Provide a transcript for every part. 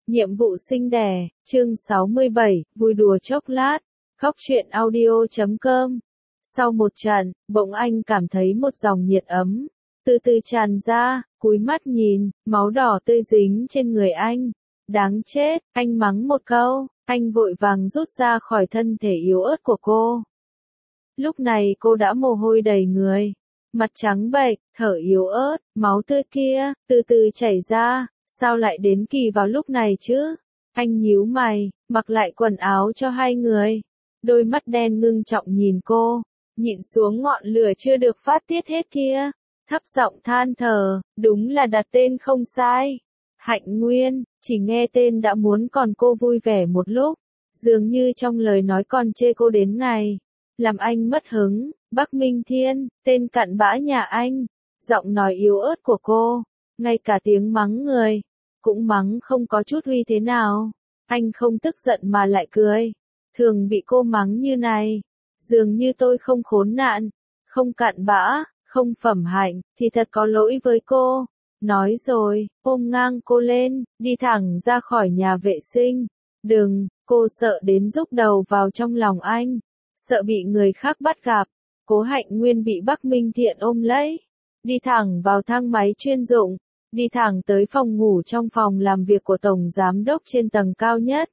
Nhiệm vụ sinh đẻ, chương 67, vui đùa chốc lát, khóc chuyện audio.com. Sau một trận, bỗng anh cảm thấy một dòng nhiệt ấm, từ từ tràn ra, cúi mắt nhìn, máu đỏ tươi dính trên người anh. Đáng chết, anh mắng một câu, anh vội vàng rút ra khỏi thân thể yếu ớt của cô. Lúc này cô đã mồ hôi đầy người, mặt trắng bệch, thở yếu ớt, máu tươi kia, từ từ chảy ra. Sao lại đến kỳ vào lúc này chứ? Anh nhíu mày, mặc lại quần áo cho hai người. Đôi mắt đen ngưng trọng nhìn cô, nhịn xuống ngọn lửa chưa được phát tiết hết kia. Thấp giọng than thở, đúng là đặt tên không sai. Hạnh Nguyên, chỉ nghe tên đã muốn còn cô vui vẻ một lúc. Dường như trong lời nói còn chê cô đến ngày. Làm anh mất hứng, Bắc Minh Thiên, tên cặn bã nhà anh. Giọng nói yếu ớt của cô, ngay cả tiếng mắng người cũng mắng không có chút uy thế nào. Anh không tức giận mà lại cười. Thường bị cô mắng như này, dường như tôi không khốn nạn, không cặn bã, không phẩm hạnh, thì thật có lỗi với cô. Nói rồi, ôm ngang cô lên, đi thẳng ra khỏi nhà vệ sinh. Đừng, cô sợ đến rúc đầu vào trong lòng anh, sợ bị người khác bắt gặp. Cố Hạnh Nguyên bị Bắc Minh Thiện ôm lấy, đi thẳng vào thang máy chuyên dụng. Đi thẳng tới phòng ngủ trong phòng làm việc của Tổng Giám đốc trên tầng cao nhất.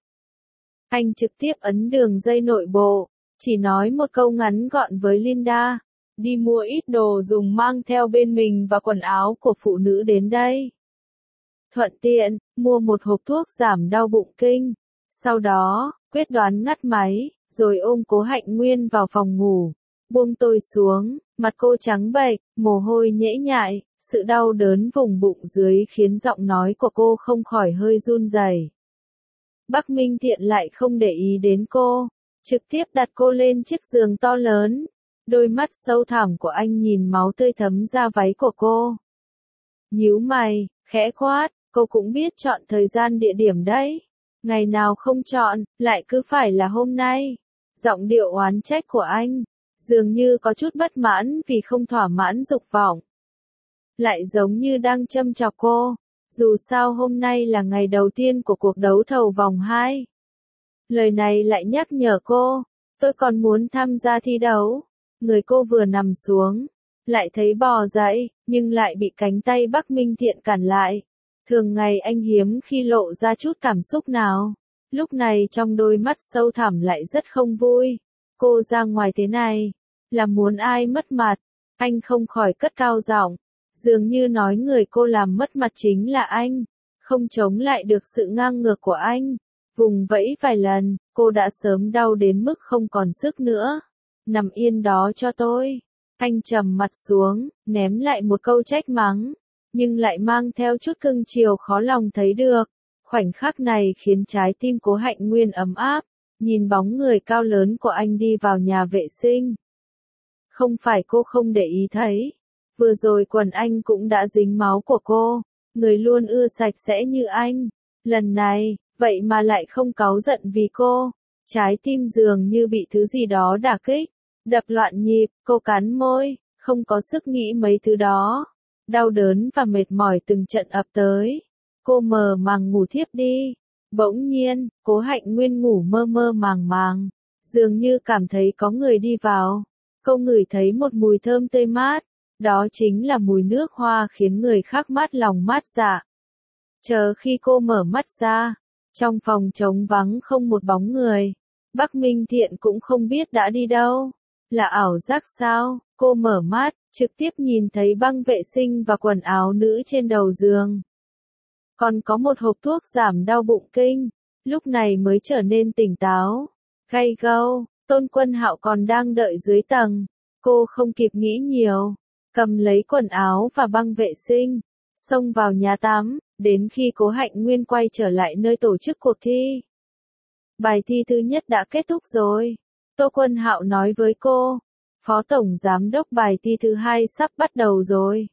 Anh trực tiếp ấn đường dây nội bộ, chỉ nói một câu ngắn gọn với Linda. Đi mua ít đồ dùng mang theo bên mình và quần áo của phụ nữ đến đây. Thuận tiện, mua một hộp thuốc giảm đau bụng kinh. Sau đó, quyết đoán ngắt máy, rồi ôm Cố Hạnh Nguyên vào phòng ngủ. Buông tôi xuống, mặt cô trắng bệch, mồ hôi nhễ nhại. Sự đau đớn vùng bụng dưới khiến giọng nói của cô không khỏi hơi run rẩy. Bắc Minh Thiện lại không để ý đến cô, trực tiếp đặt cô lên chiếc giường to lớn. Đôi mắt sâu thẳm của anh nhìn máu tươi thấm ra váy của cô. Nhíu mày, khẽ quát, cô cũng biết chọn thời gian địa điểm đấy. Ngày nào không chọn, lại cứ phải là hôm nay. Giọng điệu oán trách của anh, dường như có chút bất mãn vì không thỏa mãn dục vọng. Lại giống như đang châm chọc cô, dù sao hôm nay là ngày đầu tiên của cuộc đấu thầu vòng 2. Lời này lại nhắc nhở cô, tôi còn muốn tham gia thi đấu. Người cô vừa nằm xuống, lại thấy bò dậy, nhưng lại bị cánh tay Bắc Minh Thiện cản lại. Thường ngày anh hiếm khi lộ ra chút cảm xúc nào, lúc này trong đôi mắt sâu thẳm lại rất không vui. Cô ra ngoài thế này, là muốn ai mất mặt? Anh không khỏi cất cao giọng. Dường như nói người cô làm mất mặt chính là anh, không chống lại được sự ngang ngược của anh. Vùng vẫy vài lần, cô đã sớm đau đến mức không còn sức nữa. Nằm yên đó cho tôi. Anh trầm mặt xuống, ném lại một câu trách mắng, nhưng lại mang theo chút cưng chiều khó lòng thấy được. Khoảnh khắc này khiến trái tim Cố Hạnh Nguyên ấm áp, nhìn bóng người cao lớn của anh đi vào nhà vệ sinh. Không phải cô không để ý thấy. Vừa rồi quần anh cũng đã dính máu của cô, người luôn ưa sạch sẽ như anh. Lần này, vậy mà lại không cáu giận vì cô. Trái tim dường như bị thứ gì đó đả kích, đập loạn nhịp, cô cắn môi, không có sức nghĩ mấy thứ đó. Đau đớn và mệt mỏi từng trận ập tới. Cô mờ màng ngủ thiếp đi. Bỗng nhiên, Cố Hạnh Nguyên ngủ mơ mơ màng màng, dường như cảm thấy có người đi vào. Cô ngửi thấy một mùi thơm tươi mát. Đó chính là mùi nước hoa khiến người khác mát lòng mát dạ. Chờ khi cô mở mắt ra, trong phòng trống vắng không một bóng người. Bắc Minh Thiện cũng không biết đã đi đâu. Là ảo giác sao? Cô mở mắt, trực tiếp nhìn thấy băng vệ sinh và quần áo nữ trên đầu giường. Còn có một hộp thuốc giảm đau bụng kinh. Lúc này mới trở nên tỉnh táo. Gay go, Tôn Quân Hạo còn đang đợi dưới tầng. Cô không kịp nghĩ nhiều, cầm lấy quần áo và băng vệ sinh, xông vào nhà tắm, đến khi Cố Hạnh Nguyên quay trở lại nơi tổ chức cuộc thi. Bài thi thứ nhất đã kết thúc rồi. Tô Quân Hạo nói với cô, Phó Tổng Giám đốc bài thi thứ hai sắp bắt đầu rồi.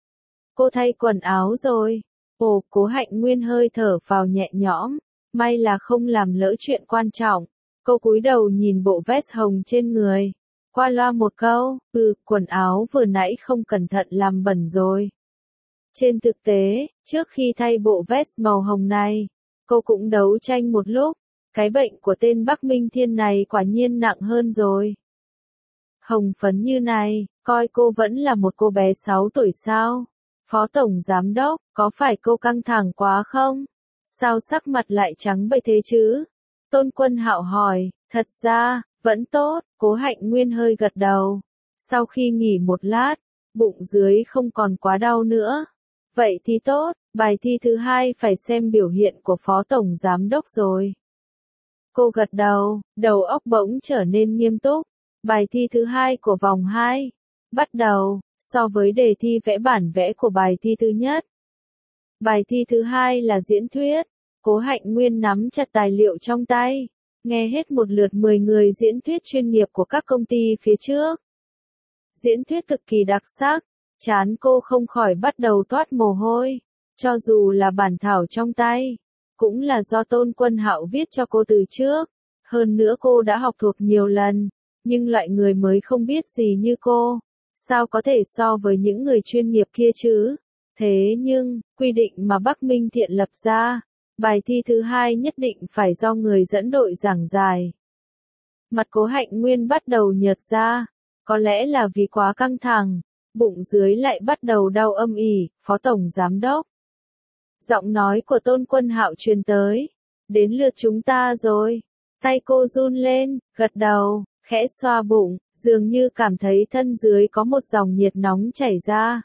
Cô thay quần áo rồi. Ồ, Cố Hạnh Nguyên hơi thở phào nhẹ nhõm, may là không làm lỡ chuyện quan trọng. Cô cúi đầu nhìn bộ vest hồng trên người. Qua loa một câu, quần áo vừa nãy không cẩn thận làm bẩn rồi. Trên thực tế, trước khi thay bộ vest màu hồng này, Cô cũng đấu tranh một lúc, cái bệnh của tên Bắc Minh Thiên này quả nhiên nặng hơn rồi. Hồng phấn như này, coi cô vẫn là một cô bé 6 tuổi sao? Phó Tổng Giám Đốc, có phải cô căng thẳng quá không? Sao sắc mặt lại trắng bệch thế chứ? Tôn Quân Hạo hỏi, thật ra, vẫn tốt, Cố Hạnh Nguyên hơi gật đầu. Sau khi nghỉ một lát, bụng dưới không còn quá đau nữa. Vậy thì tốt, bài thi thứ hai phải xem biểu hiện của Phó Tổng Giám Đốc rồi. Cô gật đầu, đầu óc bỗng trở nên nghiêm túc. Bài thi thứ hai của vòng 2. Bắt đầu, so với đề thi vẽ bản vẽ của bài thi thứ nhất. Bài thi thứ hai là diễn thuyết. Cố Hạnh Nguyên nắm chặt tài liệu trong tay, nghe hết một lượt 10 người diễn thuyết chuyên nghiệp của các công ty phía trước. Diễn thuyết cực kỳ đặc sắc, trán cô không khỏi bắt đầu toát mồ hôi, cho dù là bản thảo trong tay, cũng là do Tôn Quân Hạo viết cho cô từ trước. Hơn nữa cô đã học thuộc nhiều lần, nhưng loại người mới không biết gì như cô, sao có thể so với những người chuyên nghiệp kia chứ? Thế nhưng, quy định mà Bắc Minh Thiện lập ra, bài thi thứ hai nhất định phải do người dẫn đội giảng giải. Mặt Cố Hạnh Nguyên bắt đầu nhợt ra, có lẽ là vì quá căng thẳng, bụng dưới lại bắt đầu đau âm ỉ. Phó Tổng Giám Đốc. Giọng nói của Tôn Quân Hạo truyền tới. Đến lượt chúng ta rồi. Tay cô run lên, gật đầu, khẽ xoa bụng, dường như cảm thấy thân dưới có một dòng nhiệt nóng chảy ra.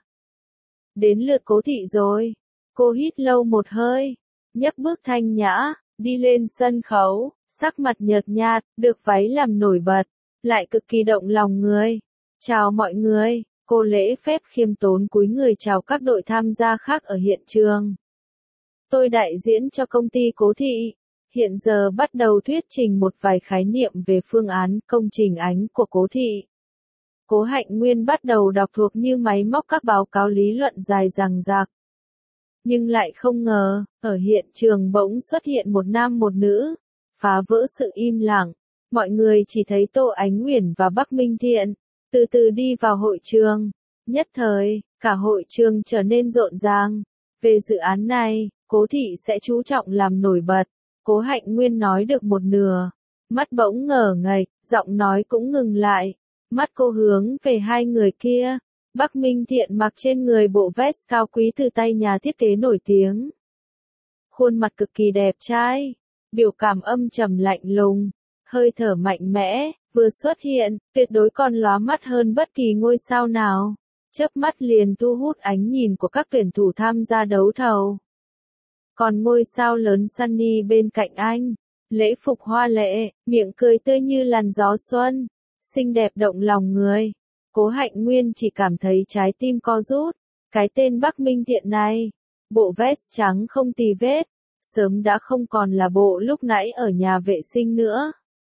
Đến lượt Cố Thị rồi. Cô hít lâu một hơi, nhấc bước thanh nhã, đi lên sân khấu, sắc mặt nhợt nhạt, được váy làm nổi bật, lại cực kỳ động lòng người. Chào mọi người, cô lễ phép khiêm tốn cúi người chào các đội tham gia khác ở hiện trường. Tôi đại diễn cho công ty Cố Thị, hiện giờ bắt đầu thuyết trình một vài khái niệm về phương án công trình ánh của Cố Thị. Cố Hạnh Nguyên bắt đầu đọc thuộc như máy móc các báo cáo lý luận dài dằng dặc. Nhưng lại không ngờ, ở hiện trường bỗng xuất hiện một nam một nữ, phá vỡ sự im lặng. Mọi người chỉ thấy Tô Ánh Uyển và Bắc Minh Thiện, từ từ đi vào hội trường. Nhất thời, cả hội trường trở nên rộn ràng. Về dự án này, Cố Thị sẽ chú trọng làm nổi bật. Cố Hạnh Nguyên nói được một nửa, mắt bỗng ngờ ngạch, giọng nói cũng ngừng lại. Mắt cô hướng về hai người kia. Bắc Minh Thiện mặc trên người bộ vest cao quý từ tay nhà thiết kế nổi tiếng. Khuôn mặt cực kỳ đẹp trai, biểu cảm âm trầm lạnh lùng, hơi thở mạnh mẽ, vừa xuất hiện, tuyệt đối còn lóa mắt hơn bất kỳ ngôi sao nào. Chớp mắt liền thu hút ánh nhìn của các tuyển thủ tham gia đấu thầu. Còn ngôi sao lớn Sunny bên cạnh anh, lễ phục hoa lệ, miệng cười tươi như làn gió xuân, xinh đẹp động lòng người. Cố Hạnh Nguyên chỉ cảm thấy trái tim co rút, cái tên Bắc Minh Thiện này, bộ vest trắng không tì vết, sớm đã không còn là bộ lúc nãy ở nhà vệ sinh nữa.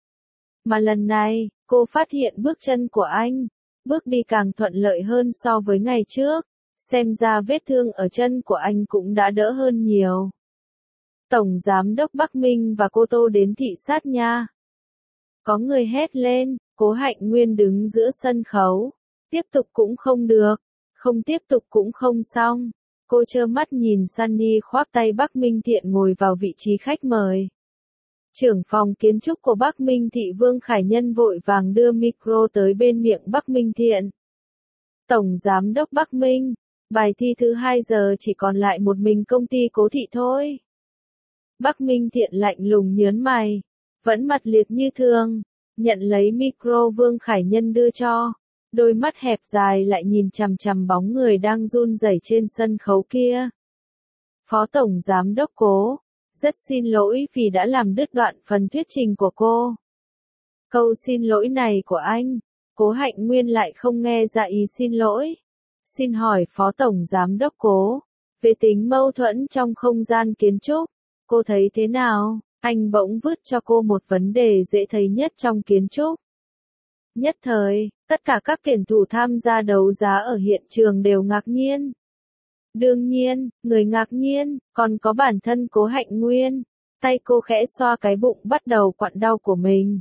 Mà lần này, cô phát hiện bước chân của anh, bước đi càng thuận lợi hơn so với ngày trước, xem ra vết thương ở chân của anh cũng đã đỡ hơn nhiều. Tổng Giám đốc Bắc Minh và cô Tô đến thị sát nha. Có người hét lên. Cố Hạnh Nguyên đứng giữa sân khấu, tiếp tục cũng không được, không tiếp tục cũng không xong. Cô trơ mắt nhìn Sunny khoác tay Bắc Minh Thiện ngồi vào vị trí khách mời. Trưởng phòng kiến trúc của Bắc Minh Thị Vương Khải Nhân vội vàng đưa micro tới bên miệng Bắc Minh Thiện. Tổng Giám đốc Bắc Minh, bài thi thứ 2 giờ chỉ còn lại một mình công ty Cố Thị thôi. Bắc Minh Thiện lạnh lùng nhớn mày, vẫn mặt liệt như thường. Nhận lấy micro Vương Khải Nhân đưa cho, đôi mắt hẹp dài lại nhìn chằm chằm bóng người đang run rẩy trên sân khấu kia. Phó Tổng Giám đốc Cố, rất xin lỗi vì đã làm đứt đoạn phần thuyết trình của cô. Câu xin lỗi này của anh, Cố Hạnh Nguyên lại không nghe ra ý xin lỗi. Xin hỏi Phó Tổng Giám đốc Cố, về tính mâu thuẫn trong không gian kiến trúc, cô thấy thế nào? Anh bỗng vứt cho cô một vấn đề dễ thấy nhất trong kiến trúc. Nhất thời, tất cả các tuyển thủ tham gia đấu giá ở hiện trường đều ngạc nhiên. Đương nhiên, người ngạc nhiên, còn có bản thân Cố Hạnh Nguyên. Tay cô khẽ xoa cái bụng bắt đầu quặn đau của mình.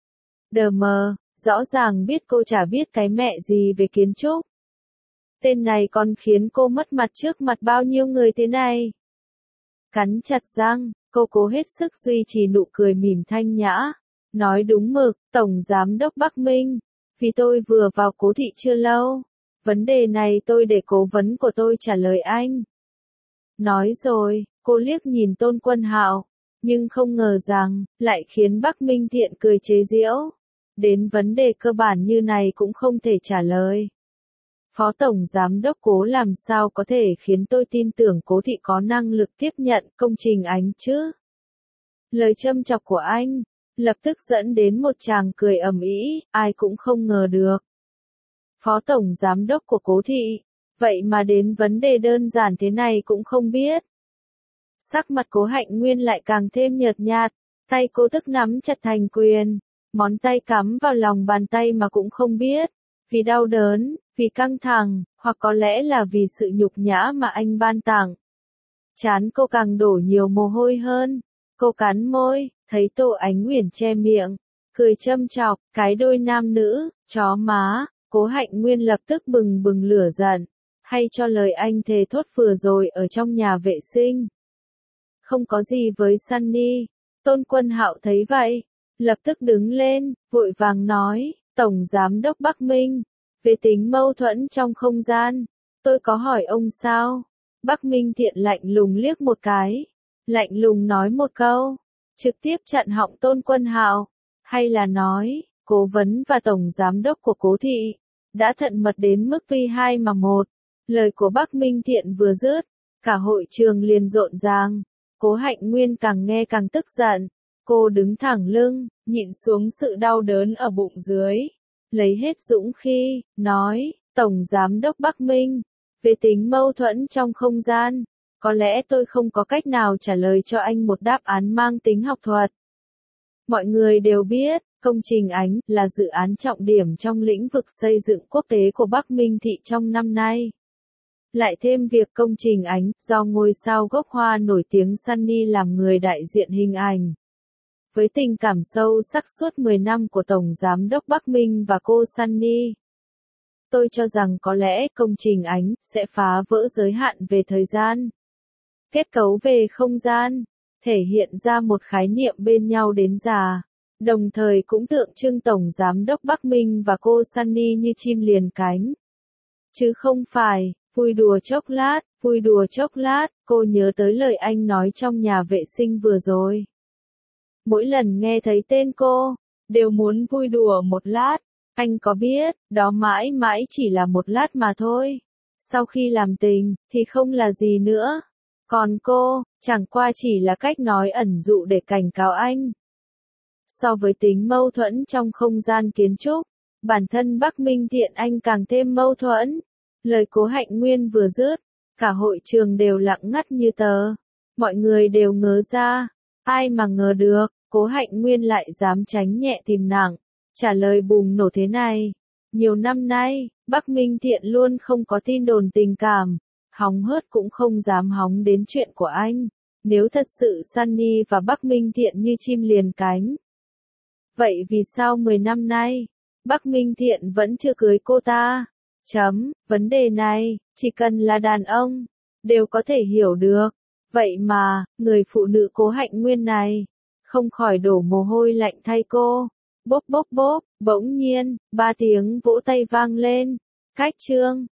Đờ mờ, rõ ràng biết cô chả biết cái mẹ gì về kiến trúc. Tên này còn khiến cô mất mặt trước mặt bao nhiêu người thế này. Cắn chặt răng, Cô cố hết sức duy trì nụ cười mỉm thanh nhã. Nói đúng mực, Tổng Giám đốc Bắc Minh. Vì tôi vừa vào Cố thị chưa lâu. Vấn đề này tôi để cố vấn của tôi trả lời anh. Nói rồi, cô liếc nhìn Tôn Quân Hạo. Nhưng không ngờ rằng, lại khiến Bắc Minh Thiện cười chế giễu. Đến vấn đề cơ bản như này cũng không thể trả lời. Phó Tổng Giám đốc Cố làm sao có thể khiến tôi tin tưởng Cố thị có năng lực tiếp nhận công trình Ánh chứ? Lời châm chọc của anh, lập tức dẫn đến một tràng cười ầm ĩ, ai cũng không ngờ được. Phó Tổng Giám đốc của Cố thị, vậy mà đến vấn đề đơn giản thế này cũng không biết. Sắc mặt Cố Hạnh Nguyên lại càng thêm nhợt nhạt, tay cô tức nắm chặt thành quyền, ngón tay cắm vào lòng bàn tay mà cũng không biết, vì đau đớn, vì căng thẳng, hoặc có lẽ là vì sự nhục nhã mà anh ban tặng. Trán cô càng đổ nhiều mồ hôi hơn, cô cắn môi, thấy Tô Ánh Uyển che miệng, cười châm chọc, cái đôi nam nữ, chó má. Cố Hạnh Nguyên lập tức bừng bừng lửa giận, hay cho lời anh thề thốt vừa rồi ở trong nhà vệ sinh. Không có gì với Sunny. Tôn Quân Hạo thấy vậy, lập tức đứng lên, vội vàng nói, Tổng Giám đốc Bắc Minh, về tính mâu thuẫn trong không gian, tôi có hỏi ông sao? Bắc Minh Thiện lạnh lùng liếc một cái, lạnh lùng nói một câu, trực tiếp chặn họng Tôn Quân Hạo, hay là nói, cố vấn và Tổng Giám đốc của Cố thị đã thận mật đến mức tuy hai mà một. Lời của Bắc Minh Thiện vừa dứt, cả hội trường liền rộn ràng. Cố Hạnh Nguyên càng nghe càng tức giận. Cô đứng thẳng lưng, nhịn xuống sự đau đớn ở bụng dưới. Lấy hết dũng khí, nói, Tổng Giám đốc Bắc Minh, về tính mâu thuẫn trong không gian, có lẽ tôi không có cách nào trả lời cho anh một đáp án mang tính học thuật. Mọi người đều biết, công trình Ánh là dự án trọng điểm trong lĩnh vực xây dựng quốc tế của Bắc Minh Thị trong năm nay. Lại thêm việc công trình Ánh do ngôi sao gốc Hoa nổi tiếng Sunny làm người đại diện hình ảnh. Với tình cảm sâu sắc suốt 10 năm của Tổng Giám đốc Bắc Minh và cô Sunny, tôi cho rằng có lẽ công trình Ánh sẽ phá vỡ giới hạn về thời gian, kết cấu về không gian, thể hiện ra một khái niệm bên nhau đến già, đồng thời cũng tượng trưng Tổng Giám đốc Bắc Minh và cô Sunny như chim liền cánh. Chứ không phải, vui đùa chốc lát, cô nhớ tới lời anh nói trong nhà vệ sinh vừa rồi. Mỗi lần nghe thấy tên cô, đều muốn vui đùa một lát, anh có biết, đó mãi mãi chỉ là một lát mà thôi. Sau khi làm tình, thì không là gì nữa. Còn cô, chẳng qua chỉ là cách nói ẩn dụ để cảnh cáo anh. So với tính mâu thuẫn trong không gian kiến trúc, bản thân Bắc Minh Thiện anh càng thêm mâu thuẫn. Lời Cố Hạnh Nguyên vừa dứt, cả hội trường đều lặng ngắt như tờ. Mọi người đều ngớ ra, ai mà ngờ được, Cố Hạnh Nguyên lại dám tránh nhẹ tìm nặng, trả lời bùng nổ thế này. Nhiều năm nay, Bắc Minh Thiện luôn không có tin đồn tình cảm, hóng hớt cũng không dám hóng đến chuyện của anh. Nếu thật sự Sunny và Bắc Minh Thiện như chim liền cánh, vậy vì sao 10 năm nay, Bắc Minh Thiện vẫn chưa cưới cô ta? Vấn đề này, chỉ cần là đàn ông, đều có thể hiểu được. Vậy mà, người phụ nữ Cố Hạnh Nguyên này, không khỏi đổ mồ hôi lạnh thay cô. Bốp bốp bốp, bỗng nhiên, 3 tiếng vỗ tay vang lên. Cách chương.